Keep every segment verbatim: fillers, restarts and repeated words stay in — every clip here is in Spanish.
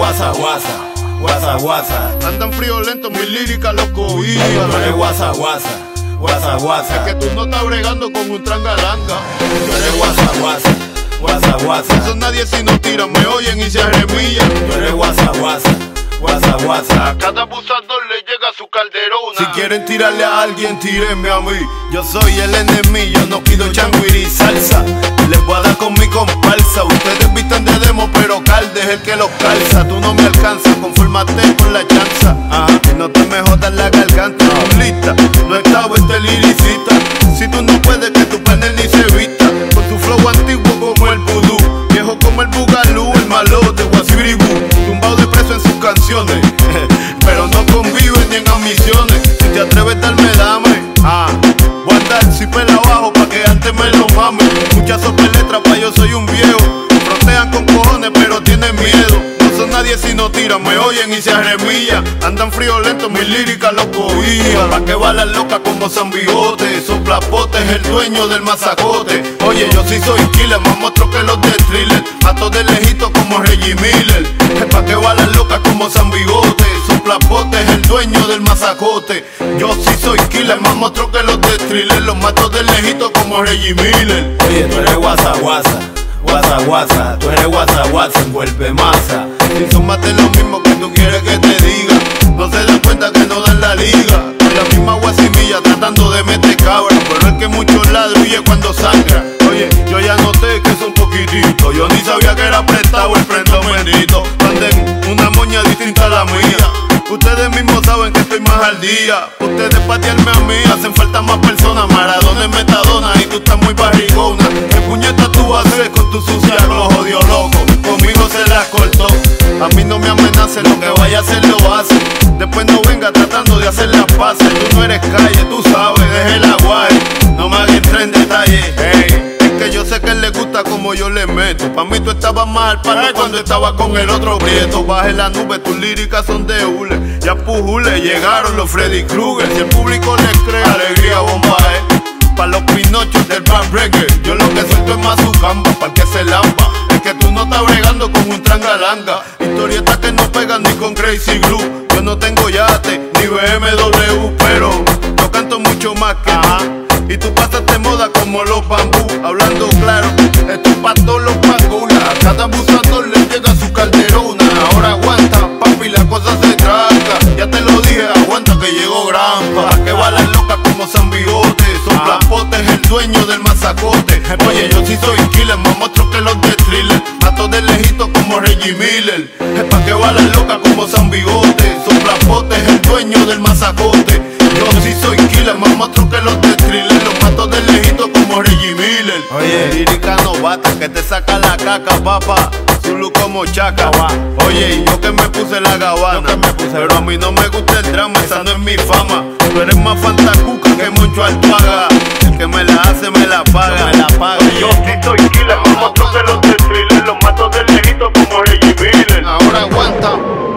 guasa, guasa, guasa, guasa. Andan friolento, mi lírica los cobija. Tú eres guasa, guasa, guasa, guasa. Es que tú no estás bregando con un trangalanga. Tú eres guasa, guasa, guasa, guasa. No son nadie si no tiran, me oyen y se arremillan. Tú eres guasa, guasa, guasa, guasa. A cada abusador le llega su calderona. Si quieren tirarle a alguien, tírenme a mí. Yo soy el enemigo, yo no pido changuiri salsa. Les voy a dar con mi comparsa. Ustedes vistan de demo, pero Calde es el que los calza. Tú no me alcanzas, confórmate con la chanza. Ajá, y no te me jodas la garganta. Lista, no estaba este liricista. Si tú no puedes, que tu panel ni se vista. Con tu flow antiguo como el vudú, viejo como el bugalú, el malote, guasibiribú. Tumbado de preso en sus canciones, pero no conviven ni en ambiciones. Si te atreves, darme, dame. Ah, voy a andar si pela abajo pa' que antes me lo mame. Muchas sopletras pa' yo soy un viejo. Frontean con cojones pero tienen miedo. No son nadie si no tiran, me oyen y se arremillan. Andan friolentos, mis líricas los cobijas. Pa' que balan locas como San Bigote. Soplapote es el dueño del masacote. Oye, yo sí soy killer, más monstruo que los de Thriller. Mato de lejito como Reggie Miller. Pa' que balan locas como San Bigote. Soplapote es el dueño del masacote. Yo sí soy killer, más monstruo que los de Thriller. Los mato de lejito como Reggie Miller. Oye, tú eres guasa, guasa, guasa, guasa. Tú eres guasa, guasa, envuelve masa. Si son más de lo mismo que tú quieres que te diga, no se dan cuenta que no dan la liga. Con la misma guasimilla tratando de meter cabra, pero es que muchos ladrillos cuando sangra. Oye, yo ya noté que es un poquitito. Yo ni sabía que era prestado el prendo bendito. Manden una moña distinta a la mía. Ustedes mismos saben que estoy más al día. Ustedes patearme a mí, hacen falta más personas. Maradona es metadona y tú estás muy barrigona. ¿Qué puñeta tú vas a hacer con tu sucia glow, jodido loco? Conmigo se la cortó. A mí no me amenacen, lo que vaya a hacer lo hace. Después no venga tratando de hacer las paces. Tú no eres calle, tú sabes, deje el aguaje. No me hagas entrar en detalle. Hey, es que yo sé que él le gusta como yo le meto. Pa' mí tú estabas mal para cuando estaba con el otro prieto. Baje la nube, tus líricas son de hule. Ya pujule, llegaron los Freddy Krueger. Si el público les cree, alegría bombaje. Pa' los pinochos del bad reggae, yo lo que suelto es más su camba, pa' que se lampa. Es que tú no estás bregando con un trangalanga. Historietas que no pegan ni con Crazy Glue. Yo no tengo yate, ni B M W, pero yo canto mucho más que tú. Y tú pasaste moda como los bambú. Hablando claro, esto es pa' todos los pangulas. A cada abusador le llega su calderona. Ahora aguanta, papi, la cosa se tranca. Ya te lo dije, aguanta que llegó Grampa. Pa' que balan locas como San Bigote. Soplapote es el dueño del masacote. Oye, yo sí soy killer, más monstruo que los de Thriller. Mato de lejito como Reggie Miller. Es pa' que balan locas como San Bigote. Soplapote es el dueño del masacote. Yo sí soy killer, más monstruo que los de Thriller. Los mato de lejito como Reggie Miller. Oye, lírica novata que te saca la caca, papá. Zulu como chaca. Oye, y yo que me puse la gabana, me puse, pero a mí no me gusta el drama, esa no es mi fama. Tú eres más fantacuca que Moncho Alpaga. El que me la hace me la paga. me la paga. Yo sí soy killer, más monstruo que los de Thriller. Los mato de lejito como Reggie Miller. Ahora aguanta.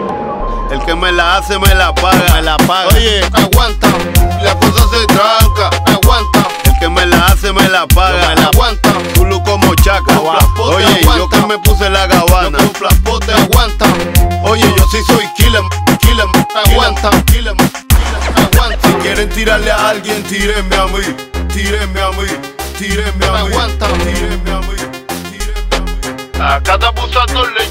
El que me la hace me la paga. Me la paga. Oye, aguanta. La cosa se tranca. Aguanta. El que me la hace me la paga. Me la aguanta. Zulu como chaca. Oye, aguanta. Yo que me puse la gabana. Yo con flapote aguanta. Oye, yo sí soy killer. Killer. Aguanta. Killer. Aguanta. Si quieren tirarle a alguien, tírenme a mí. Tírenme a mí. Tírenme a mí. Aguanta. Tírenme a mí. Tírenme a mí. A cada abusador le